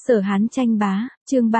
Sở Hán tranh bá, chương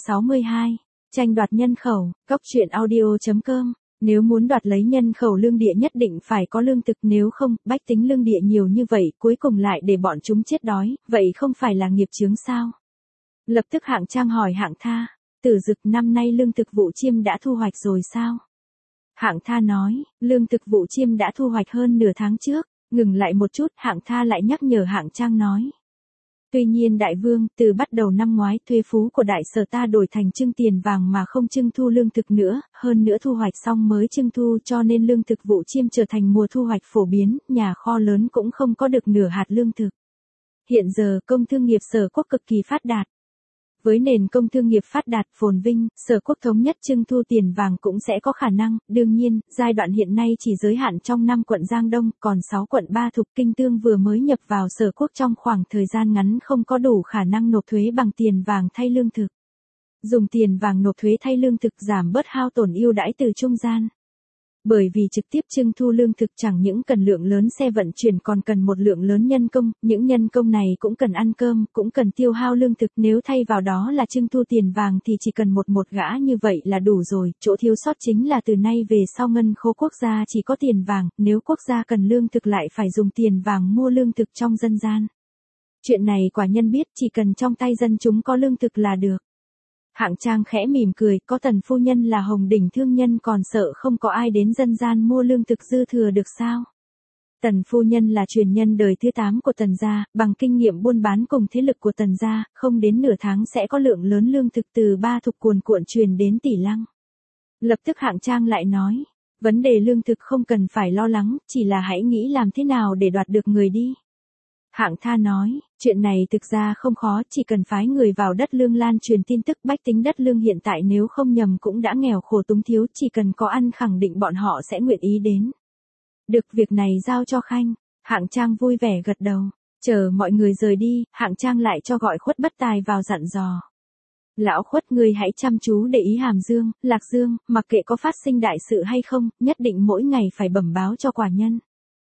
362, tranh đoạt nhân khẩu, Cóc truyện audio.com. Nếu muốn đoạt lấy nhân khẩu lương địa nhất định phải có lương thực, nếu không, bách tính lương địa nhiều như vậy, cuối cùng lại để bọn chúng chết đói, vậy không phải là nghiệp chướng sao? Lập tức Hạng Trang hỏi Hạng Tha, Tử Dực, năm nay lương thực vụ chiêm đã thu hoạch rồi sao? Hạng Tha nói, lương thực vụ chiêm đã thu hoạch hơn nửa tháng trước. Ngừng lại một chút, Hạng Tha lại nhắc nhở Hạng Trang nói. Tuy nhiên đại vương, từ bắt đầu năm ngoái thuế phú của đại sở ta đổi thành trưng tiền vàng mà không trưng thu lương thực nữa, hơn nữa thu hoạch xong mới trưng thu, cho nên lương thực vụ chiêm trở thành mùa thu hoạch phổ biến, nhà kho lớn cũng không có được nửa hạt lương thực. Hiện giờ công thương nghiệp Sở Quốc cực kỳ phát đạt. Với nền công thương nghiệp phát đạt phồn vinh, Sở Quốc thống nhất trưng thu tiền vàng cũng sẽ có khả năng. Đương nhiên, giai đoạn hiện nay chỉ giới hạn trong 5 quận Giang Đông, còn 6 quận Ba Thục Kinh Tương vừa mới nhập vào Sở Quốc trong khoảng thời gian ngắn không có đủ khả năng nộp thuế bằng tiền vàng thay lương thực. Dùng tiền vàng nộp thuế thay lương thực giảm bớt hao tổn ưu đãi từ trung gian. Bởi vì trực tiếp trưng thu lương thực chẳng những cần lượng lớn xe vận chuyển còn cần một lượng lớn nhân công, những nhân công này cũng cần ăn cơm, cũng cần tiêu hao lương thực, nếu thay vào đó là trưng thu tiền vàng thì chỉ cần một gã như vậy là đủ rồi, chỗ thiếu sót chính là từ nay về sau ngân khố quốc gia chỉ có tiền vàng, nếu quốc gia cần lương thực lại phải dùng tiền vàng mua lương thực trong dân gian. Chuyện này quả nhân biết, chỉ cần trong tay dân chúng có lương thực là được. Hạng Trang khẽ mỉm cười, có Tần phu nhân là Hồng đỉnh thương nhân còn sợ không có ai đến dân gian mua lương thực dư thừa được sao? Tần phu nhân là truyền nhân đời thứ 8 của Tần gia, bằng kinh nghiệm buôn bán cùng thế lực của Tần gia, không đến nửa tháng sẽ có lượng lớn lương thực từ Ba Thục cuồn cuộn truyền đến Tỷ Lăng. Lập tức Hạng Trang lại nói, vấn đề lương thực không cần phải lo lắng, chỉ là hãy nghĩ làm thế nào để đoạt được người đi. Hạng Tha nói, chuyện này thực ra không khó, chỉ cần phái người vào đất lương lan truyền tin tức. Bách tính đất lương hiện tại nếu không nhầm cũng đã nghèo khổ túng thiếu, chỉ cần có ăn khẳng định bọn họ sẽ nguyện ý đến. Được, việc này giao cho Khanh. Hạng Trang vui vẻ gật đầu. Chờ mọi người rời đi, Hạng Trang lại cho gọi Khuất Bất Tài vào dặn dò. Lão Khuất, ngươi hãy chăm chú để ý Hàm Dương, Lạc Dương, mặc kệ có phát sinh đại sự hay không, nhất định mỗi ngày phải bẩm báo cho quả nhân.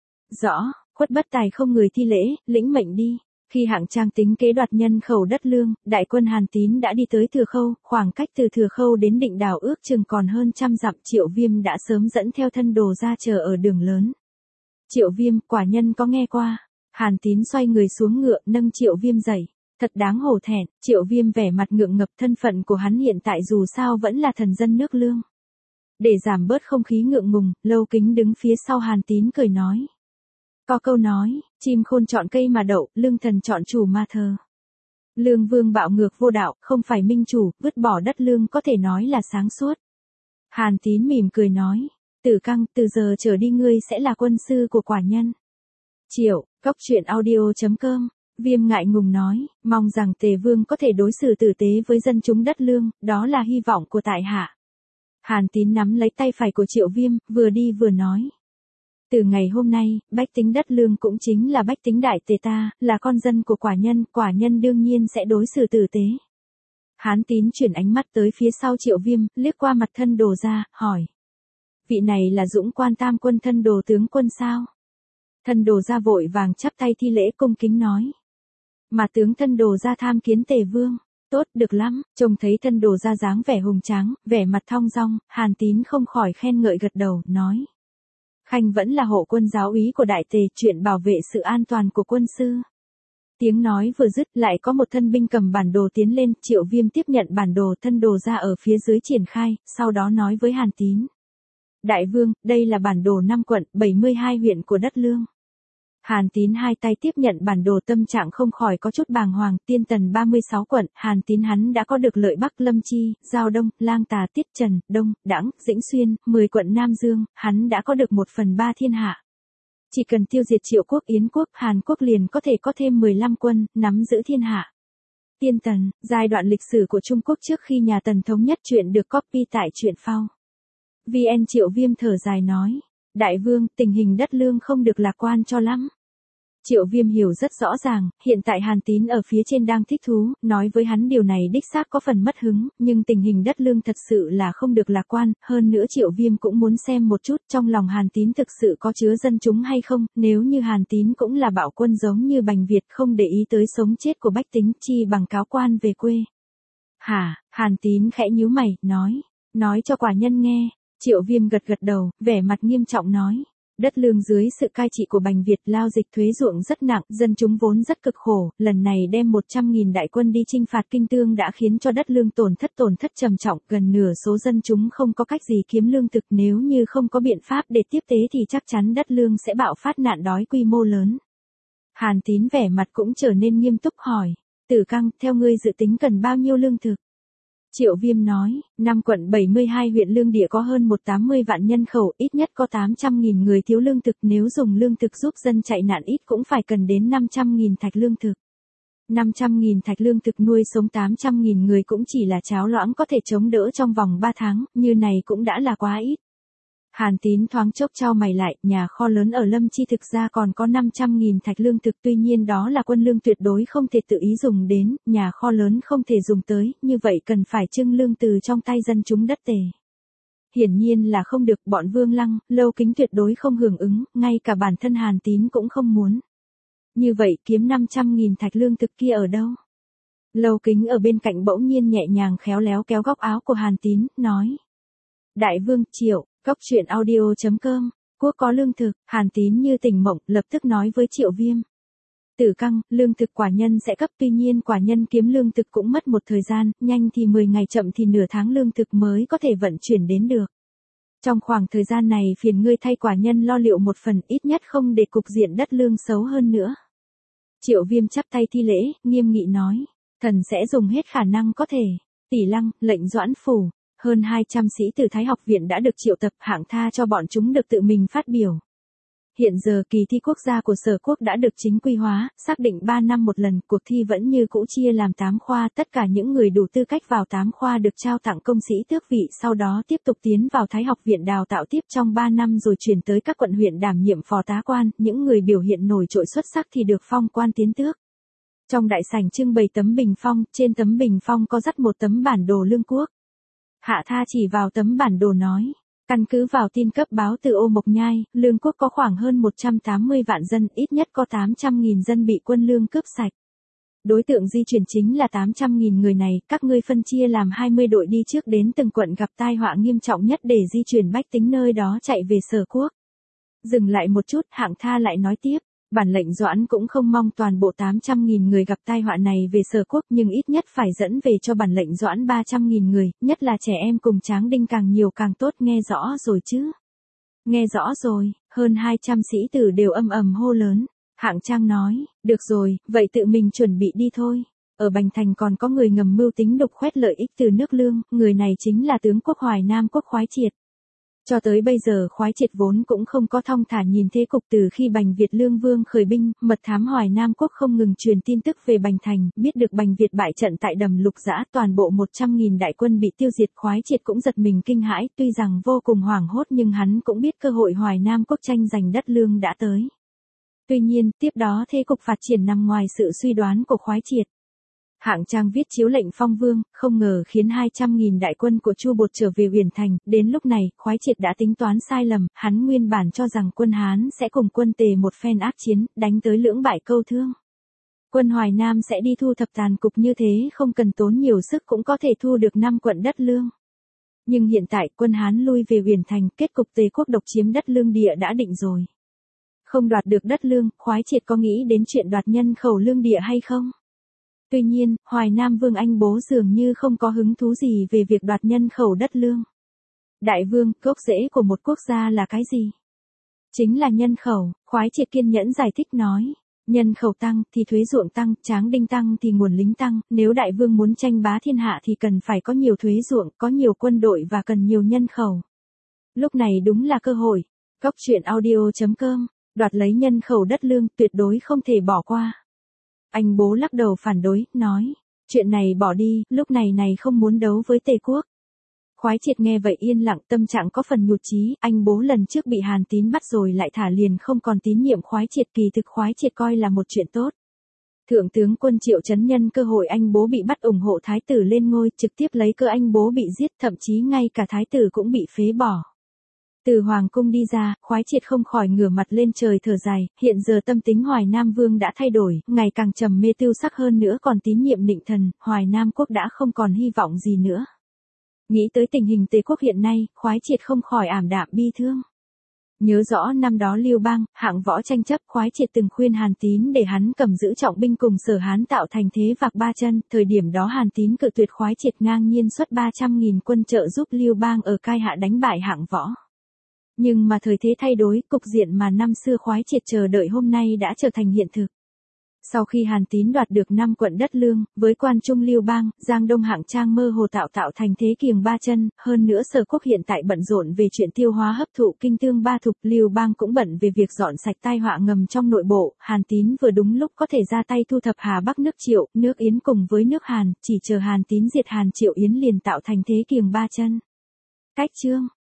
Rõ. Khuất Bất Tài không người thi lễ, lĩnh mệnh đi. Khi Hạng Trang tính kế đoạt nhân khẩu đất lương, đại quân Hàn Tín đã đi tới Thừa Khâu, khoảng cách từ Thừa Khâu đến Định Đảo ước chừng còn hơn 100 dặm. Triệu Viêm đã sớm dẫn theo thân đồ ra chờ ở đường lớn. Triệu Viêm, quả nhân có nghe qua. Hàn Tín xoay người xuống ngựa, nâng Triệu Viêm dậy. Thật đáng hổ thẹn. Triệu Viêm vẻ mặt ngượng ngập, thân phận của hắn hiện tại dù sao vẫn là thần dân nước lương. Để giảm bớt không khí ngượng ngùng, Lâu Kính đứng phía sau Hàn Tín cười nói. Có câu nói, chim khôn chọn cây mà đậu, lương thần chọn chủ mà thờ. Lương vương bạo ngược vô đạo, không phải minh chủ, vứt bỏ đất lương có thể nói là sáng suốt. Hàn Tín mỉm cười nói, Tử Căng, từ giờ trở đi ngươi sẽ là quân sư của quả nhân. Triệu, Cóc truyện audio.com. Viêm ngại ngùng nói, mong rằng Tề vương có thể đối xử tử tế với dân chúng đất lương, đó là hy vọng của tại hạ. Hàn Tín nắm lấy tay phải của Triệu Viêm, vừa đi vừa nói. Từ ngày hôm nay, bách tính đất lương cũng chính là bách tính đại tề ta, là con dân của quả nhân đương nhiên sẽ đối xử tử tế. Hán Tín chuyển ánh mắt tới phía sau Triệu Viêm, liếc qua mặt thân đồ ra, hỏi. Vị này là Dũng Quan Tam Quân thân đồ tướng quân sao? Thân đồ ra vội vàng chắp tay thi lễ cung kính nói. Mà tướng thân đồ ra tham kiến Tề vương. Tốt, được lắm. Trông thấy thân đồ ra dáng vẻ hùng tráng, vẻ mặt thong dong, Hàn Tín không khỏi khen ngợi gật đầu, nói. Khanh vẫn là hộ quân giáo úy của đại tề, chuyện bảo vệ sự an toàn của quân sư. Tiếng nói vừa dứt lại có một thân binh cầm bản đồ tiến lên, Triệu Viêm tiếp nhận bản đồ, thân đồ ra ở phía dưới triển khai, sau đó nói với Hàn Tín. Đại vương, đây là bản đồ 5 quận, 72 huyện của đất lương. Hàn Tín hai tay tiếp nhận bản đồ, tâm trạng không khỏi có chút bàng hoàng. Tiên Tần 36 quận, Hàn Tín hắn đã có được Lợi Bắc, Lâm Chi, Giao Đông, Lang Tà, Tiết Trần, Đông, Đãng, Dĩnh Xuyên, 10 quận Nam Dương, hắn đã có được 1/3 thiên hạ. Chỉ cần tiêu diệt Triệu quốc, Yến quốc, Hàn quốc liền có thể có thêm 15 quân, nắm giữ thiên hạ. Tiên Tần, giai đoạn lịch sử của Trung Quốc trước khi nhà Tần thống nhất. Chuyện được copy tại truyện phao. VN. Triệu Viêm thở dài nói. Đại vương, tình hình đất lương không được lạc quan cho lắm. Triệu Viêm hiểu rất rõ ràng, hiện tại Hàn Tín ở phía trên đang thích thú, nói với hắn điều này đích xác có phần mất hứng, nhưng tình hình đất lương thật sự là không được lạc quan, hơn nữa Triệu Viêm cũng muốn xem một chút trong lòng Hàn Tín thực sự có chứa dân chúng hay không, nếu như Hàn Tín cũng là bạo quân giống như Bành Việt không để ý tới sống chết của bách tính chi bằng cáo quan về quê. Hả, Hàn Tín khẽ nhíu mày, nói cho quả nhân nghe. Triệu Viêm gật gật đầu, vẻ mặt nghiêm trọng nói. Đất lương dưới sự cai trị của Bành Việt lao dịch thuế ruộng rất nặng, dân chúng vốn rất cực khổ, lần này đem 100.000 đại quân đi chinh phạt Kinh Tương đã khiến cho đất lương tổn thất trầm trọng, gần nửa số dân chúng không có cách gì kiếm lương thực, nếu như không có biện pháp để tiếp tế thì chắc chắn đất lương sẽ bạo phát nạn đói quy mô lớn. Hàn Tín vẻ mặt cũng trở nên nghiêm túc hỏi, Tử Căng, theo ngươi dự tính cần bao nhiêu lương thực? Triệu Viêm nói, 5 quận 72 huyện lương địa có hơn 180 vạn nhân khẩu, ít nhất có 800.000 người thiếu lương thực, nếu dùng lương thực giúp dân chạy nạn ít cũng phải cần đến 500.000 thạch lương thực. 500.000 thạch lương thực nuôi sống 800.000 người cũng chỉ là cháo loãng có thể chống đỡ trong vòng 3 tháng, như này cũng đã là quá ít. Hàn Tín thoáng chốc chau mày lại, nhà kho lớn ở Lâm Chi thực ra còn có 500.000 thạch lương thực, tuy nhiên đó là quân lương tuyệt đối không thể tự ý dùng đến, nhà kho lớn không thể dùng tới, như vậy cần phải trưng lương từ trong tay dân chúng đất Tề. Hiển nhiên là không được, bọn Vương Lăng, Lâu Kính tuyệt đối không hưởng ứng, ngay cả bản thân Hàn Tín cũng không muốn. Như vậy kiếm 500.000 thạch lương thực kia ở đâu? Lâu Kính ở bên cạnh bỗng nhiên nhẹ nhàng khéo léo kéo góc áo của Hàn Tín, nói. Đại vương, Triệu. Cốc truyện audio.com, quốc có lương thực, Hàn Tín như tỉnh mộng, lập tức nói với Triệu Viêm. Tử Căng, lương thực quả nhân sẽ cấp, tuy nhiên quả nhân kiếm lương thực cũng mất một thời gian, nhanh thì 10 ngày chậm thì nửa tháng lương thực mới có thể vận chuyển đến được. Trong khoảng thời gian này phiền ngươi thay quả nhân lo liệu một phần, ít nhất không để cục diện đất lương xấu hơn nữa. Triệu Viêm chắp tay thi lễ, nghiêm nghị nói, thần sẽ dùng hết khả năng có thể. Tỷ Lăng, lệnh Doãn Phủ. Hơn 200 sĩ từ Thái học viện đã được triệu tập, hạng tha cho bọn chúng được tự mình phát biểu. Hiện giờ kỳ thi quốc gia của Sở Quốc đã được chính quy hóa, xác định 3 năm một lần, cuộc thi vẫn như cũ chia làm 8 khoa, tất cả những người đủ tư cách vào 8 khoa được trao tặng công sĩ tước vị, sau đó tiếp tục tiến vào Thái học viện đào tạo tiếp trong 3 năm rồi chuyển tới các quận huyện đảm nhiệm phó tá quan, những người biểu hiện nổi trội xuất sắc thì được phong quan tiến tước. Trong đại sảnh trưng bày tấm bình phong, trên tấm bình phong có dắt một tấm bản đồ lương quốc. Hạ Tha chỉ vào tấm bản đồ nói, căn cứ vào tin cấp báo từ Ô Mộc Nhai, lương quốc có khoảng hơn 180 vạn dân, ít nhất có 800.000 dân bị quân lương cướp sạch. Đối tượng di chuyển chính là 800.000 người này, các ngươi phân chia làm 20 đội đi trước đến từng quận gặp tai họa nghiêm trọng nhất để di chuyển bách tính nơi đó chạy về Sở Quốc. Dừng lại một chút, Hạng Tha lại nói tiếp. Bản lệnh Doãn cũng không mong toàn bộ 800.000 người gặp tai họa này về Sở Quốc, nhưng ít nhất phải dẫn về cho bản lệnh Doãn 300.000 người, nhất là trẻ em cùng tráng đinh càng nhiều càng tốt, nghe rõ rồi chứ? Nghe rõ rồi, hơn 200 sĩ tử đều âm ầm hô lớn. Hạng Trang nói, được rồi, vậy tự mình chuẩn bị đi thôi. Ở Bành Thành còn có người ngầm mưu tính đục khoét lợi ích từ nước Lương, người này chính là tướng quốc Hoài Nam quốc Khoái Triệt. Cho tới bây giờ Khoái Triệt vốn cũng không có thong thả nhìn thế cục, từ khi Bành Việt Lương Vương khởi binh, mật thám Hoài Nam quốc không ngừng truyền tin tức về Bành Thành, biết được Bành Việt bại trận tại Đầm Lục Dã, toàn bộ 100.000 đại quân bị tiêu diệt. Khoái Triệt cũng giật mình kinh hãi, tuy rằng vô cùng hoảng hốt nhưng hắn cũng biết cơ hội Hoài Nam quốc tranh giành đất Lương đã tới. Tuy nhiên, tiếp đó thế cục phát triển nằm ngoài sự suy đoán của Khoái Triệt. Hạng Trang viết chiếu lệnh phong vương, không ngờ khiến 200.000 đại quân của Chu Bột trở về Uyển Thành, đến lúc này, Khoái Triệt đã tính toán sai lầm, hắn nguyên bản cho rằng quân Hán sẽ cùng quân Tề một phen ác chiến, đánh tới lưỡng bại câu thương. Quân Hoài Nam sẽ đi thu thập tàn cục, như thế không cần tốn nhiều sức cũng có thể thu được 5 quận đất Lương. Nhưng hiện tại quân Hán lui về Uyển Thành, kết cục Tề quốc độc chiếm đất Lương địa đã định rồi. Không đoạt được đất Lương, Khoái Triệt có nghĩ đến chuyện đoạt nhân khẩu lương địa hay không? Tuy nhiên, Hoài Nam Vương Anh Bố dường như không có hứng thú gì về việc đoạt nhân khẩu đất Lương. Đại vương, gốc rễ của một quốc gia là cái gì? Chính là nhân khẩu, Khoái Triệt kiên nhẫn giải thích nói. Nhân khẩu tăng thì thuế ruộng tăng, tráng đinh tăng thì nguồn lính tăng, nếu đại vương muốn tranh bá thiên hạ thì cần phải có nhiều thuế ruộng, có nhiều quân đội và cần nhiều nhân khẩu. Lúc này đúng là cơ hội. Cốc truyện audio.com, đoạt lấy nhân khẩu đất Lương tuyệt đối không thể bỏ qua. Anh Bố lắc đầu phản đối, nói, chuyện này bỏ đi, lúc này không muốn đấu với Tề quốc. Khoái Triệt nghe vậy yên lặng, tâm trạng có phần nhụt chí, anh bố lần trước bị Hàn Tín bắt rồi lại thả liền không còn tín nhiệm Khoái Triệt, kỳ thực Khoái Triệt coi là một chuyện tốt. Thượng tướng quân Triệu Chấn nhân cơ hội anh bố bị bắt ủng hộ thái tử lên ngôi, trực tiếp lấy cơ anh bố bị giết, thậm chí ngay cả thái tử cũng bị phế bỏ. Từ hoàng cung đi ra, Khoái Triệt không khỏi ngửa mặt lên trời thở dài, hiện giờ tâm tính Hoài Nam Vương đã thay đổi, ngày càng trầm mê tiêu sắc hơn nữa, còn tín nhiệm Định Thần, Hoài Nam quốc đã không còn hy vọng gì nữa. Nghĩ tới tình hình Tề quốc hiện nay, Khoái Triệt không khỏi ảm đạm bi thương. Nhớ rõ năm đó Lưu Bang, hạng võ tranh chấp, Khoái Triệt từng khuyên Hàn Tín để hắn cầm giữ trọng binh cùng Sở Hán tạo thành thế vạc ba chân, thời điểm đó Hàn Tín cự tuyệt, Khoái Triệt ngang nhiên xuất 300.000 quân trợ giúp Lưu Bang ở Cai Hạ đánh bại hạng võ. Nhưng mà thời thế thay đổi, cục diện mà năm xưa Khoái Triệt chờ đợi hôm nay đã trở thành hiện thực. Sau khi Hàn Tín đoạt được 5 quận đất lương, với quan trung Lưu Bang, Giang Đông Hạng Trang mơ hồ tạo thành thế kiềng ba chân, hơn nữa Sở quốc hiện tại bận rộn về chuyện tiêu hóa hấp thụ kinh tương ba thục, Lưu Bang cũng bận về việc dọn sạch tai họa ngầm trong nội bộ, Hàn Tín vừa đúng lúc có thể ra tay thu thập Hà Bắc nước Triệu, nước Yến cùng với nước Hàn, chỉ chờ Hàn Tín diệt Hàn Triệu Yến liền tạo thành thế kiềng ba chân. Cách chương